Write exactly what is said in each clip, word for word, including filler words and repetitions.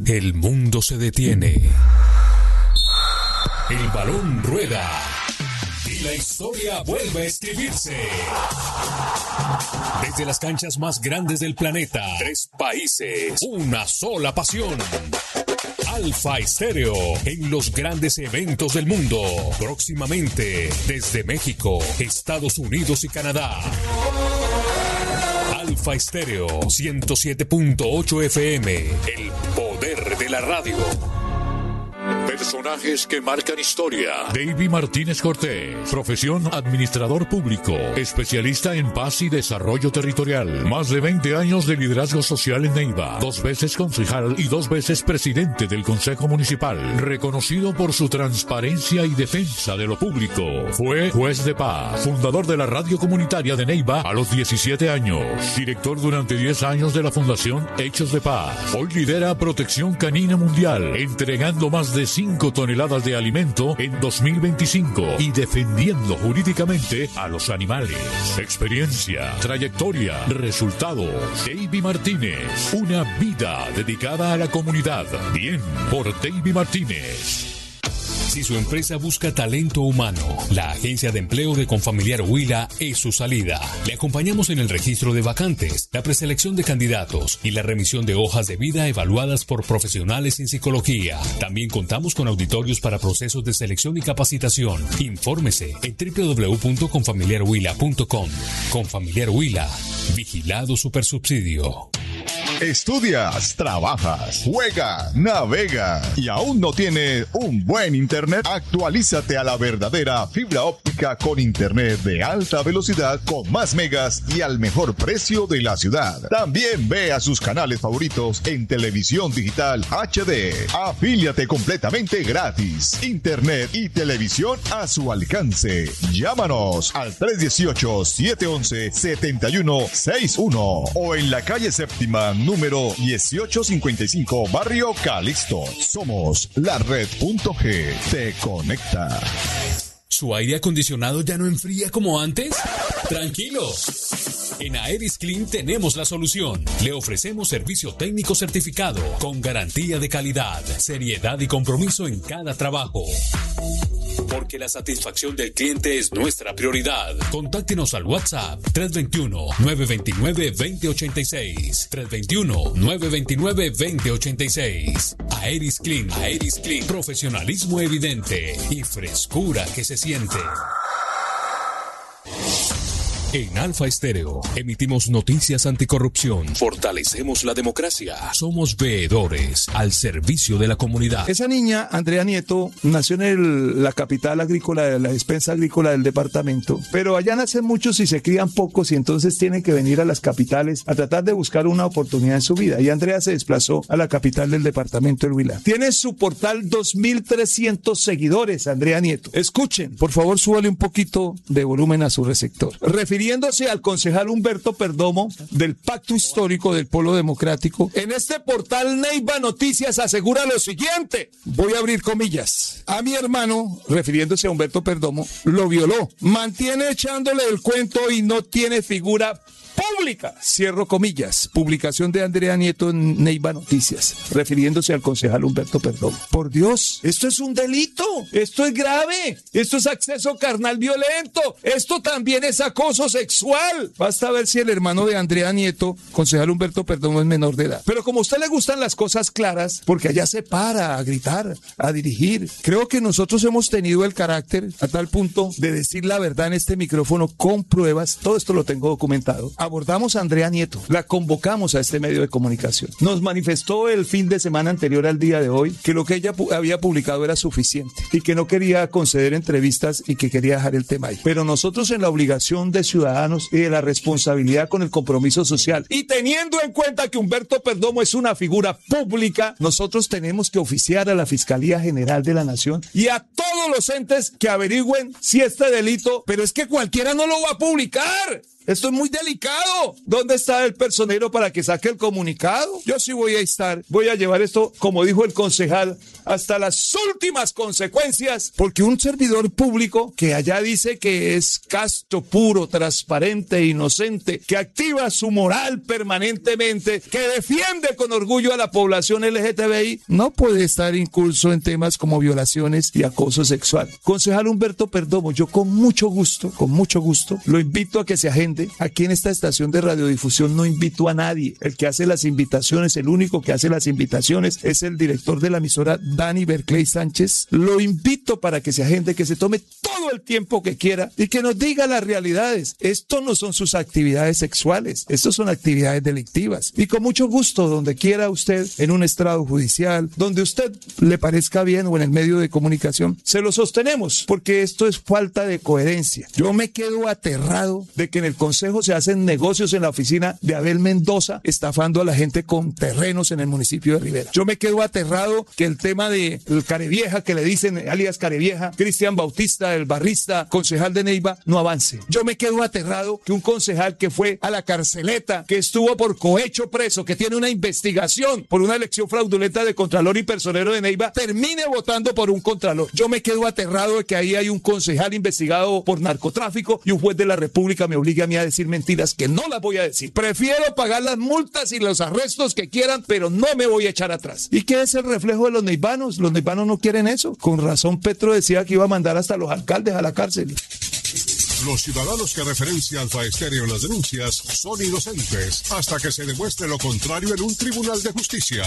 El mundo se detiene. El balón rueda. Y la historia vuelve a escribirse. Desde las canchas más grandes del planeta, tres países, una sola pasión. Alfa Estéreo en los grandes eventos del mundo. Próximamente desde México, Estados Unidos y Canadá. Alfa Estéreo ciento siete punto ocho F M. El poder de la radio. Personajes que marcan historia. David Martínez Cortés, profesión administrador público, especialista en paz y desarrollo territorial, más de veinte años de liderazgo social en Neiva, dos veces concejal y dos veces presidente del Consejo Municipal, reconocido por su transparencia y defensa de lo público. Fue juez de paz, fundador de la radio comunitaria de Neiva a los diecisiete años, director durante diez años de la Fundación Hechos de Paz. Hoy lidera Protección Canina Mundial, entregando más de cinco toneladas de alimento en dos mil veinticinco y defendiendo jurídicamente a los animales. Experiencia, trayectoria, resultados. David Martínez, una vida dedicada a la comunidad. Bien por David Martínez. Si su empresa busca talento humano, la agencia de empleo de Confamiliar Huila es su salida. Le acompañamos en el registro de vacantes, la preselección de candidatos y la remisión de hojas de vida evaluadas por profesionales en psicología. También contamos con auditorios para procesos de selección y capacitación. Infórmese en doble u doble u doble u punto confamiliar huila punto com. Confamiliar Huila, vigilado supersubsidio. Estudias, trabajas, juegas, navegas y aún no tienes un buen internet. Actualízate a la verdadera fibra óptica con internet de alta velocidad con más megas y al mejor precio de la ciudad. También ve a sus canales favoritos en televisión digital H D. Afíliate completamente gratis. Internet y televisión a su alcance. Llámanos al tres uno ocho, siete uno uno, siete uno seis uno o en la calle séptima número dieciocho cincuenta y cinco, Barrio Calixto. Somos la red punto G. Te conecta. ¿Su aire acondicionado ya no enfría como antes? Tranquilo. En Aeris Clean tenemos la solución. Le ofrecemos servicio técnico certificado con garantía de calidad, seriedad y compromiso en cada trabajo. Porque la satisfacción del cliente es nuestra prioridad. Contáctenos al WhatsApp tres dos uno, nueve dos nueve, dos cero ocho seis. tres dos uno, nueve dos nueve, dos cero ocho seis. Aeris Clean. Aeris Clean. Profesionalismo evidente y frescura que se siente. En Alfa Estéreo emitimos noticias anticorrupción, fortalecemos la democracia, somos veedores al servicio de la comunidad. Esa niña, Andrea Nieto, nació en el, la capital agrícola, la despensa agrícola del departamento, pero allá nacen muchos y se crían pocos y entonces tienen que venir a las capitales a tratar de buscar una oportunidad en su vida. Y Andrea se desplazó a la capital del departamento del Huila. Tiene su portal dos mil trescientos seguidores, Andrea Nieto. Escuchen, por favor, súbale un poquito de volumen a su receptor. Refiriéndose al concejal Humberto Perdomo del Pacto Histórico del Polo Democrático, en este portal Neiva Noticias asegura lo siguiente, voy a abrir comillas: a mi hermano, refiriéndose a Humberto Perdomo, lo violó, mantiene echándole el cuento y no tiene figura pública. Cierro comillas. Publicación de Andrea Nieto en Neiva Noticias, refiriéndose al concejal Humberto Perdomo. Por Dios, esto es un delito, esto es grave, esto es acceso carnal violento, esto también es acoso sexual. Basta ver si el hermano de Andrea Nieto, concejal Humberto Perdomo, es menor de edad. Pero como a usted le gustan las cosas claras, porque allá se para a gritar, a dirigir, creo que nosotros hemos tenido el carácter a tal punto de decir la verdad en este micrófono con pruebas. Todo esto lo tengo documentado. Abordamos a Andrea Nieto, la convocamos a este medio de comunicación. Nos manifestó el fin de semana anterior al día de hoy que lo que ella pu- había publicado era suficiente y que no quería conceder entrevistas y que quería dejar el tema ahí. Pero nosotros, en la obligación de ciudadanos y de la responsabilidad con el compromiso social y teniendo en cuenta que Humberto Perdomo es una figura pública, nosotros tenemos que oficiar a la Fiscalía General de la Nación y a todos los entes que averigüen si este delito, pero es que cualquiera no lo va a publicar. Esto es muy delicado. ¿Dónde está el personero para que saque el comunicado? Yo sí voy a estar, voy a llevar esto, como dijo el concejal, hasta las últimas consecuencias, porque un servidor público que allá dice que es casto, puro, transparente, inocente, que activa su moral permanentemente, que defiende con orgullo a la población L G T B I, no puede estar incurso en temas como violaciones y acoso sexual. Concejal Humberto Perdomo, yo con mucho gusto, con mucho gusto, lo invito a que se agende. Aquí en esta estación de radiodifusión no invito a nadie. El que hace las invitaciones, el único que hace las invitaciones es el director de la emisora, Dani Berclay Sánchez. Lo invito para que se agende, que se tome todo el tiempo que quiera y que nos diga las realidades. Esto no son sus actividades sexuales, esto son actividades delictivas. Y con mucho gusto, donde quiera usted, en un estrado judicial, donde usted le parezca bien o en el medio de comunicación, se lo sostenemos, porque esto es falta de coherencia. Yo me quedo aterrado de que en el Consejo se hacen negocios en la oficina de Abel Mendoza, estafando a la gente con terrenos en el municipio de Rivera. Yo me quedo aterrado que el tema de el Carevieja, que le dicen alias Carevieja, Cristian Bautista, el barrista, concejal de Neiva, no avance. Yo me quedo aterrado que un concejal que fue a la carceleta, que estuvo por cohecho preso, que tiene una investigación por una elección fraudulenta de contralor y personero de Neiva, termine votando por un contralor. Yo me quedo aterrado de que ahí hay un concejal investigado por narcotráfico y un juez de la República me obliga a mí a decir mentiras que no las voy a decir. Prefiero pagar las multas y los arrestos que quieran, pero no me voy a echar atrás. ¿Y qué es el reflejo de los neivanos? Los neivanos no quieren eso. Con razón Petro decía que iba a mandar hasta los alcaldes a la cárcel. Los ciudadanos que referencia Alfa Estéreo en las denuncias son inocentes hasta que se demuestre lo contrario en un tribunal de justicia.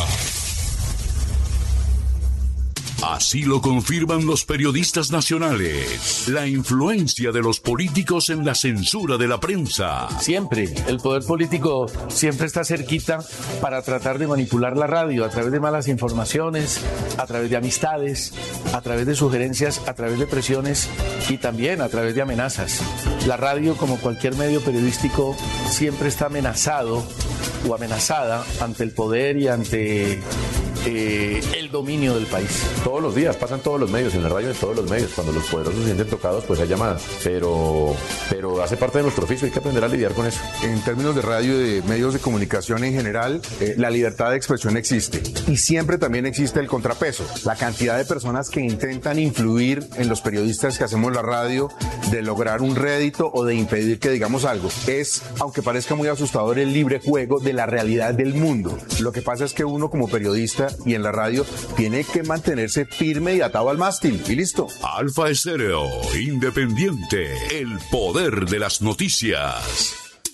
Así lo confirman los periodistas nacionales. La influencia de los políticos en la censura de la prensa. Siempre, el poder político siempre está cerquita para tratar de manipular la radio a través de malas informaciones, a través de amistades, a través de sugerencias, a través de presiones y también a través de amenazas. La radio, como cualquier medio periodístico, siempre está amenazado o amenazada ante el poder y ante eh, el dominio del país. Todos los días, pasan todos los medios, en la radio en todos los medios. Cuando los poderosos se sienten tocados, pues hay llamadas. Pero, pero hace parte de nuestro oficio, hay que aprender a lidiar con eso. En términos de radio y de medios de comunicación en general, eh, la libertad de expresión existe. Y siempre también existe el contrapeso. La cantidad de personas que intentan influir en los periodistas que hacemos la radio, de lograr un rédito o de impedir que digamos algo. Es, aunque parezca muy asustador, el libre juego de la realidad del mundo. Lo que pasa es que uno como periodista y en la radio tiene que mantenerse firme y atado al mástil y listo. Alfa Estéreo, independiente, el poder de las noticias.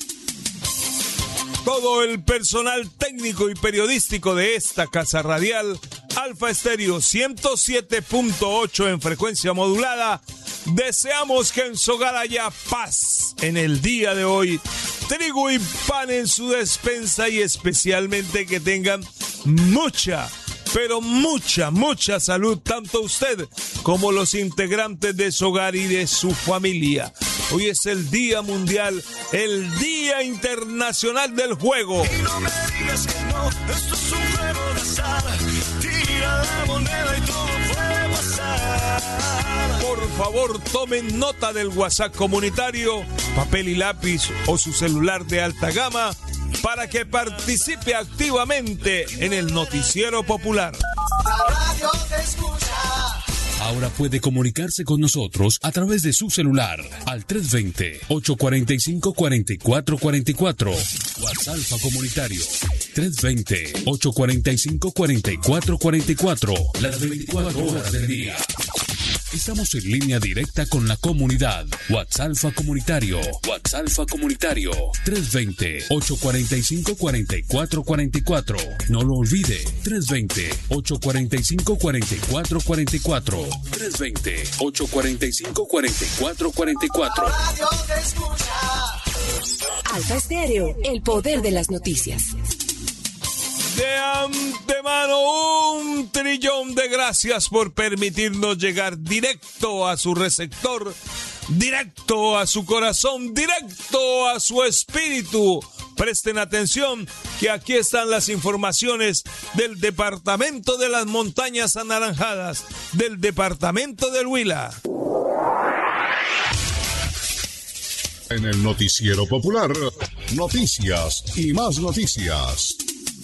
Todo el personal técnico y periodístico de esta casa radial, Alfa Estéreo ciento siete punto ocho en frecuencia modulada, deseamos que en su hogar haya paz en el día de hoy, trigo y pan en su despensa y especialmente que tengan mucha, pero mucha, mucha salud, tanto usted como los integrantes de su hogar y de su familia. Hoy es el Día Mundial, el Día Internacional del Juego. Y no me digas que no, esto es un juego de azar. Tira la moneda y todo puede pasar. Por favor, tomen nota del WhatsApp comunitario, papel y lápiz o su celular de alta gama para que participe activamente en el noticiero popular. La radio te escucha. Ahora puede comunicarse con nosotros a través de su celular al tres dos cero, ocho cuatro cinco, cuatro cuatro cuatro cuatro. WhatsApp comunitario tres dos cero, ocho cuatro cinco, cuatro cuatro cuatro cuatro. Las veinticuatro horas del día. Estamos en línea directa con la comunidad. WhatsApp comunitario. WhatsApp comunitario. tres dos cero, ocho cuatro cinco, cuatro cuatro cuatro cuatro. No lo olvide. tres dos cero, ocho cuatro cinco, cuatro cuatro cuatro cuatro. tres dos cero, ocho cuatro cinco, cuatro cuatro cuatro cuatro. Radio te escucha. Alfa Estéreo, el poder de las noticias. De antemano, un trillón de gracias por permitirnos llegar directo a su receptor, directo a su corazón, directo a su espíritu. Presten atención que aquí están las informaciones del Departamento de las Montañas Anaranjadas, del Departamento del Huila. En el Noticiero Popular, noticias y más noticias.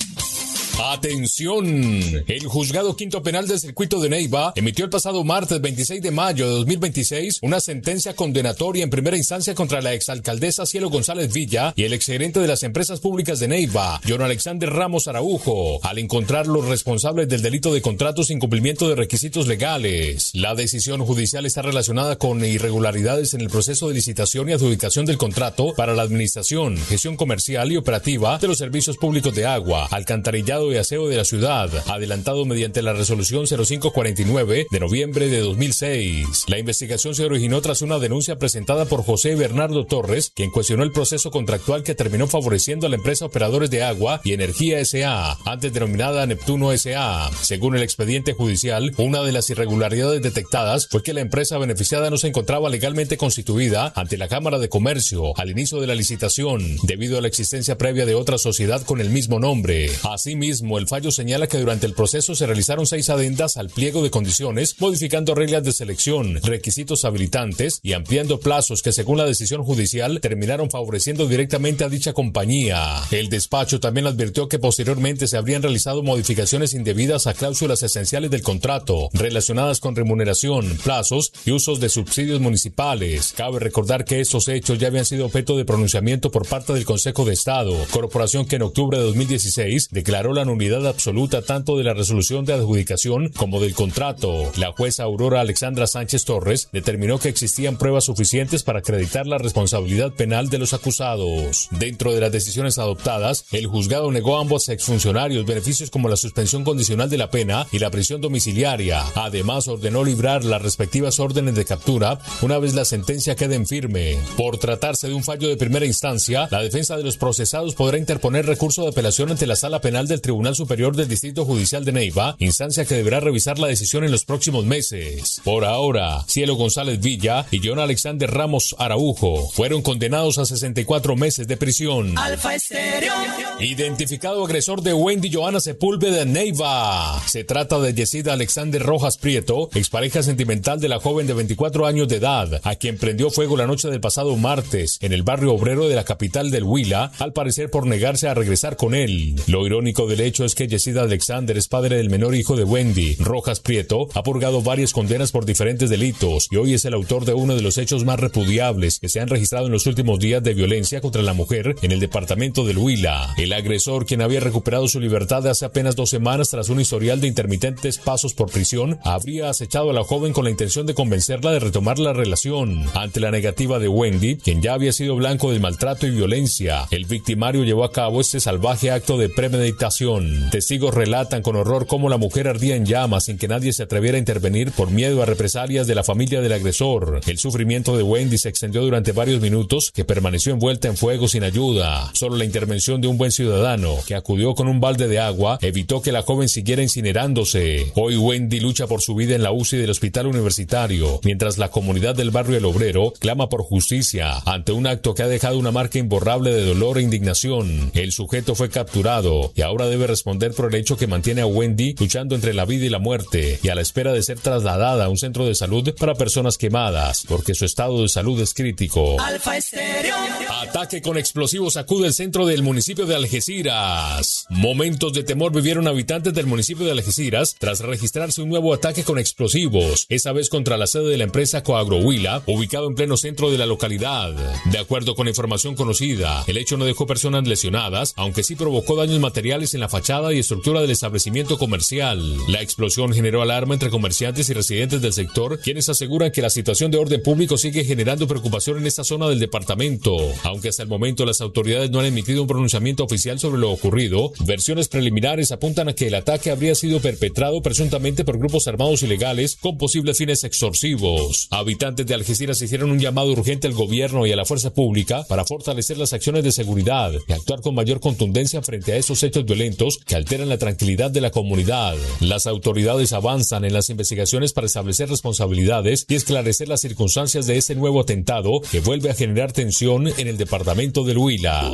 Atención, el Juzgado Quinto Penal del Circuito de Neiva emitió el pasado martes veintiséis de mayo de dos mil veintiséis una sentencia condenatoria en primera instancia contra la exalcaldesa Cielo González Villa y el exgerente de las empresas públicas de Neiva, John Alexander Ramos Araujo, al encontrar los responsables del delito de contrato sin cumplimiento de requisitos legales. La decisión judicial está relacionada con irregularidades en el proceso de licitación y adjudicación del contrato para la administración, gestión comercial y operativa de los servicios públicos de agua, alcantarillado y aseo de la ciudad, adelantado mediante la resolución cero cinco cuarenta y nueve de noviembre de dos mil seis. La investigación se originó tras una denuncia presentada por José Bernardo Torres, quien cuestionó el proceso contractual que terminó favoreciendo a la empresa Operadores de Agua y Energía S A, antes denominada Neptuno S A. Según el expediente judicial, una de las irregularidades detectadas fue que la empresa beneficiada no se encontraba legalmente constituida ante la Cámara de Comercio al inicio de la licitación, debido a la existencia previa de otra sociedad con el mismo nombre. Asimismo, el fallo señala que durante el proceso se realizaron seis adendas al pliego de condiciones, modificando reglas de selección, requisitos habilitantes y ampliando plazos que, según la decisión judicial, terminaron favoreciendo directamente a dicha compañía. El despacho también advirtió que posteriormente se habrían realizado modificaciones indebidas a cláusulas esenciales del contrato, relacionadas con remuneración, plazos y usos de subsidios municipales. Cabe recordar que estos hechos ya habían sido objeto de pronunciamiento por parte del Consejo de Estado, corporación que en octubre de dos mil dieciséis declaró la nulidad absoluta tanto de la resolución de adjudicación como del contrato. La jueza Aurora Alexandra Sánchez Torres determinó que existían pruebas suficientes para acreditar la responsabilidad penal de los acusados. Dentro de las decisiones adoptadas, el juzgado negó a ambos exfuncionarios beneficios como la suspensión condicional de la pena y la prisión domiciliaria. Además, ordenó librar las respectivas órdenes de captura una vez la sentencia quede en firme. Por tratarse de un fallo de primera instancia, la defensa de los procesados podrá interponer recurso de apelación ante la Sala Penal del Tribunal Superior del Distrito Judicial de Neiva, instancia que deberá revisar la decisión en los próximos meses. Por ahora, Cielo González Villa y John Alexander Ramos Araujo fueron condenados a sesenta y cuatro meses de prisión. Alfa Estéreo. Identificado agresor de Wendy Joana Sepúlveda en Neiva. Se trata de Yesida Alexander Rojas Prieto, expareja sentimental de la joven de veinticuatro años de edad, a quien prendió fuego la noche del pasado martes en el barrio obrero de la capital del Huila, al parecer por negarse a regresar con él. Lo irónico del hecho es que Yesida Alexander es padre del menor hijo de Wendy. Rojas Prieto ha purgado varias condenas por diferentes delitos y hoy es el autor de uno de los hechos más repudiables que se han registrado en los últimos días de violencia contra la mujer en el departamento del Huila. El agresor, quien había recuperado su libertad hace apenas dos semanas tras un historial de intermitentes pasos por prisión, habría acechado a la joven con la intención de convencerla de retomar la relación. Ante la negativa de Wendy, quien ya había sido blanco de maltrato y violencia, el victimario llevó a cabo este salvaje acto de premeditación. Testigos relatan con horror cómo la mujer ardía en llamas sin que nadie se atreviera a intervenir por miedo a represalias de la familia del agresor. El sufrimiento de Wendy se extendió durante varios minutos, que permaneció envuelta en fuego sin ayuda. Solo la intervención de un buen ciudadano, que acudió con un balde de agua, evitó que la joven siguiera incinerándose. Hoy Wendy lucha por su vida en la U C I del Hospital Universitario, mientras la comunidad del barrio El Obrero clama por justicia ante un acto que ha dejado una marca imborrable de dolor e indignación. El sujeto fue capturado y ahora debe responder por el hecho que mantiene a Wendy luchando entre la vida y la muerte y a la espera de ser trasladada a un centro de salud para personas quemadas, porque su estado de salud es crítico. Alfa Estéreo. Ataque con explosivos sacude el centro del municipio de Algeciras. Momentos de temor vivieron habitantes del municipio de Algeciras tras registrarse un nuevo ataque con explosivos, esa vez contra la sede de la empresa Coagrohuila, ubicado en pleno centro de la localidad. De acuerdo con la información conocida, el hecho no dejó personas lesionadas, aunque sí provocó daños materiales en la fachada y estructura del establecimiento comercial. La explosión generó alarma entre comerciantes y residentes del sector, quienes aseguran que la situación de orden público sigue generando preocupación en esta zona del departamento. Aunque hasta el momento las autoridades no han emitido un pronunciamiento oficial sobre lo ocurrido, versiones preliminares apuntan a que el ataque habría sido perpetrado presuntamente por grupos armados ilegales con posibles fines extorsivos. Habitantes de Algeciras hicieron un llamado urgente al gobierno y a la fuerza pública para fortalecer las acciones de seguridad y actuar con mayor contundencia frente a estos hechos violentos que alteran la tranquilidad de la comunidad. Las autoridades avanzan en las investigaciones para establecer responsabilidades y esclarecer las circunstancias de este nuevo atentado que vuelve a generar tensión en el departamento del Huila.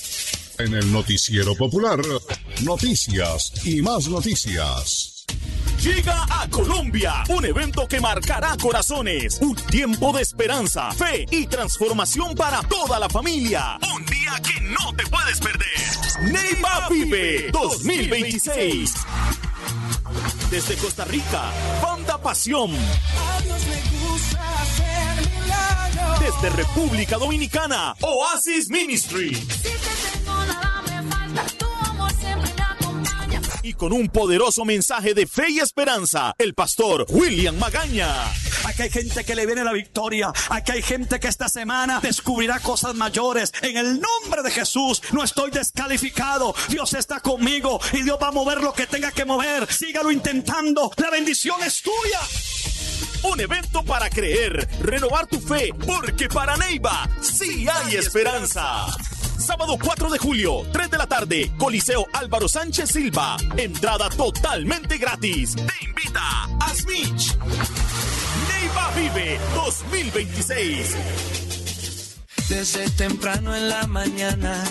En el Noticiero Popular, noticias y más noticias. llega a Colombia, un evento que marcará corazones, un tiempo de esperanza, fe y transformación para toda la familia. Un día que no te puedes perder. Neiva Vive dos mil veintiséis. Desde Costa Rica, Banda Pasión. A Dios le gusta hacer milagros. Desde República Dominicana, Oasis Ministry. Si te tengo nada me falta, tu amor siempre me acompaña. Y con un poderoso mensaje de fe y esperanza, el pastor William Magaña. Aquí hay gente que le viene la victoria. Aquí hay gente que esta semana descubrirá cosas mayores. En el nombre de Jesús, no estoy descalificado. Dios está conmigo y Dios va a mover lo que tenga que mover. Sígalo intentando. La bendición es tuya. Un evento para creer, renovar tu fe, porque para Neiva sí hay esperanza. Sábado cuatro de julio, tres de la tarde, Coliseo Álvaro Sánchez Silva. Entrada totalmente gratis. Te invita a Smith. Neiva Vive dos mil veintiséis. Desde temprano en la mañana,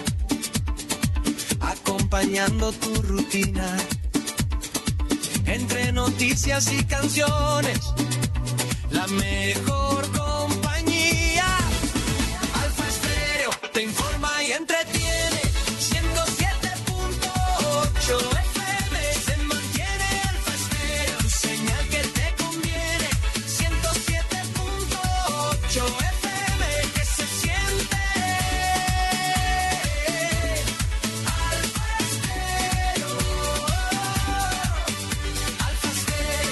acompañando tu rutina, entre noticias y canciones, la mejor compañía. Alfa Estéreo te informa y entretiene. ciento siete punto ocho F M se mantiene. Alfa Estéreo, tu señal que te conviene. ciento siete punto ocho F M que se siente. Alfa Estéreo, Alfa Estéreo,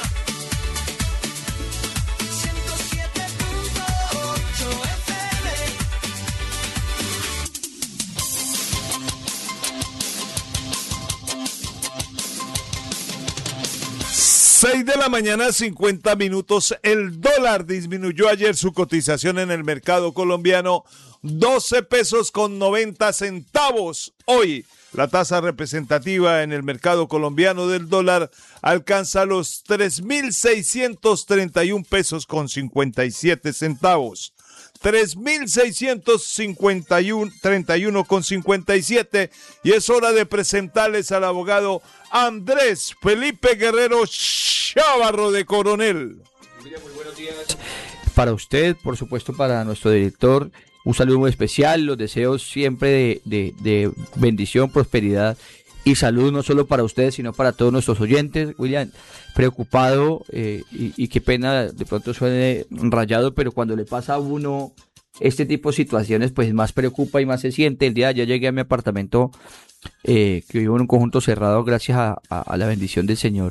ciento siete punto ocho F M. seis de la mañana, cincuenta minutos. El dólar disminuyó ayer su cotización en el mercado colombiano, doce pesos con noventa centavos. Hoy, la tasa representativa en el mercado colombiano del dólar alcanza los tres mil seiscientos treinta y un pesos con cincuenta y siete centavos. tres mil seiscientos treinta y uno con cincuenta y siete, y es hora de presentarles al abogado Andrés Felipe Guerrero Chávarro de Coronel. Muy buenos días para usted, por supuesto para nuestro director, un saludo muy especial, los deseos siempre de, de, de bendición, prosperidad y salud, no solo para ustedes, sino para todos nuestros oyentes. William, preocupado eh, y, y qué pena, de pronto suene rayado, pero cuando le pasa a uno este tipo de situaciones, pues más preocupa y más se siente. El día de ayer llegué a mi apartamento, eh, que vivo en un conjunto cerrado gracias a, a, a la bendición del Señor.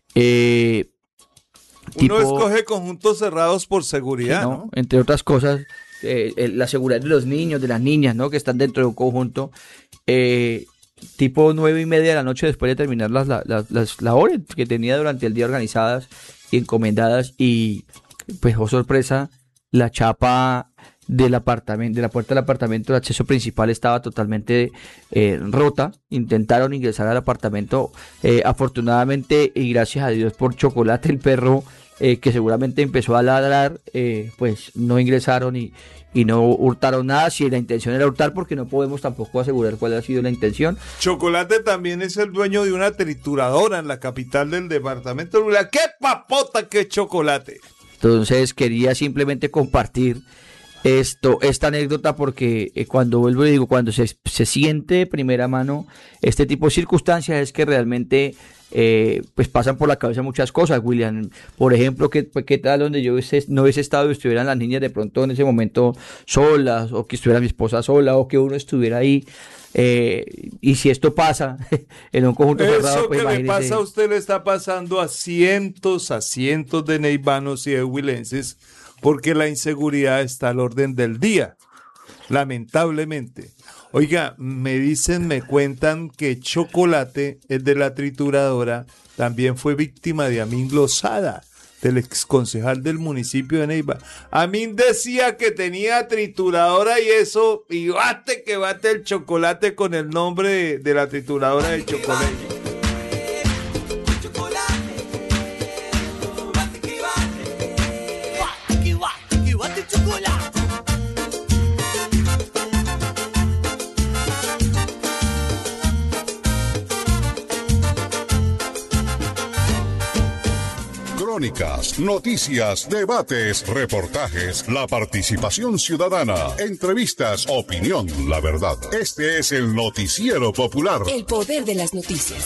Eh, Uno tipo, escoge conjuntos cerrados por seguridad, ¿no? ¿no? Entre otras cosas, eh, eh, la seguridad de los niños, de las niñas, ¿no? Que están dentro de un conjunto. Eh, tipo nueve y media de la noche, después de terminar las, las, las labores que tenía durante el día organizadas y encomendadas, y pues, oh sorpresa, la chapa del apartamento, de la puerta del apartamento de acceso principal estaba totalmente eh, rota. Intentaron ingresar al apartamento, eh, afortunadamente y gracias a Dios por Chocolate, el perro, eh, que seguramente empezó a ladrar, eh, pues no ingresaron y, y no hurtaron nada. Si la intención era hurtar, porque no podemos tampoco asegurar cuál ha sido la intención. Chocolate también es el dueño de una trituradora en la capital del departamento. ¡Qué papota que es Chocolate! Entonces quería simplemente compartir esto, esta anécdota, porque eh, cuando vuelvo y digo, cuando se, se siente de primera mano este tipo de circunstancias, es que realmente eh, pues pasan por la cabeza muchas cosas, William. Por ejemplo, ¿qué, qué tal donde yo hubiese, no hubiese estado y estuvieran las niñas de pronto en ese momento solas, o que estuviera mi esposa sola, o que uno estuviera ahí? Eh, y si esto pasa en un conjunto Eso cerrado, pues que le imagínese. pasa a usted le está pasando a cientos, a cientos de neivanos y de huilenses, porque la inseguridad está al orden del día, lamentablemente. Oiga, me dicen, me cuentan que Chocolate, el de la trituradora, también fue víctima de Amin Lozada, del exconcejal del municipio de Neiva. Amin decía que tenía trituradora y eso, y bate que bate el Chocolate con el nombre de, de la trituradora de Chocolate. Crónicas, noticias, debates, reportajes, la participación ciudadana, entrevistas, opinión, la verdad. Este es el Noticiero Popular. El poder de las noticias.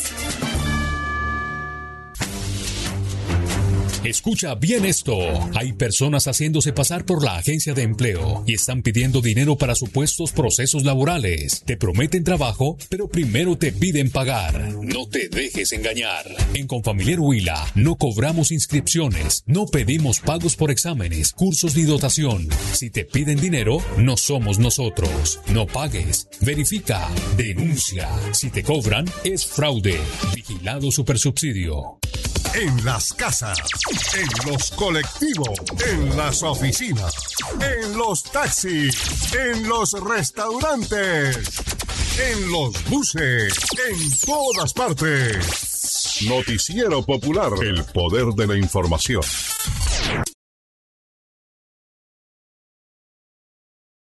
Escucha bien esto. Hay personas haciéndose pasar por la agencia de empleo y están pidiendo dinero para supuestos procesos laborales. Te prometen trabajo, pero primero te piden pagar. No te dejes engañar. En Confamiliar Huila no cobramos inscripciones, no pedimos pagos por exámenes, cursos ni dotación. Si te piden dinero, no somos nosotros. No pagues. Verifica. Denuncia. Si te cobran, es fraude. Vigilado Supersubsidio. En las casas, en los colectivos, en las oficinas, en los taxis, en los restaurantes, en los buses, en todas partes. Noticiero Popular, el poder de la información.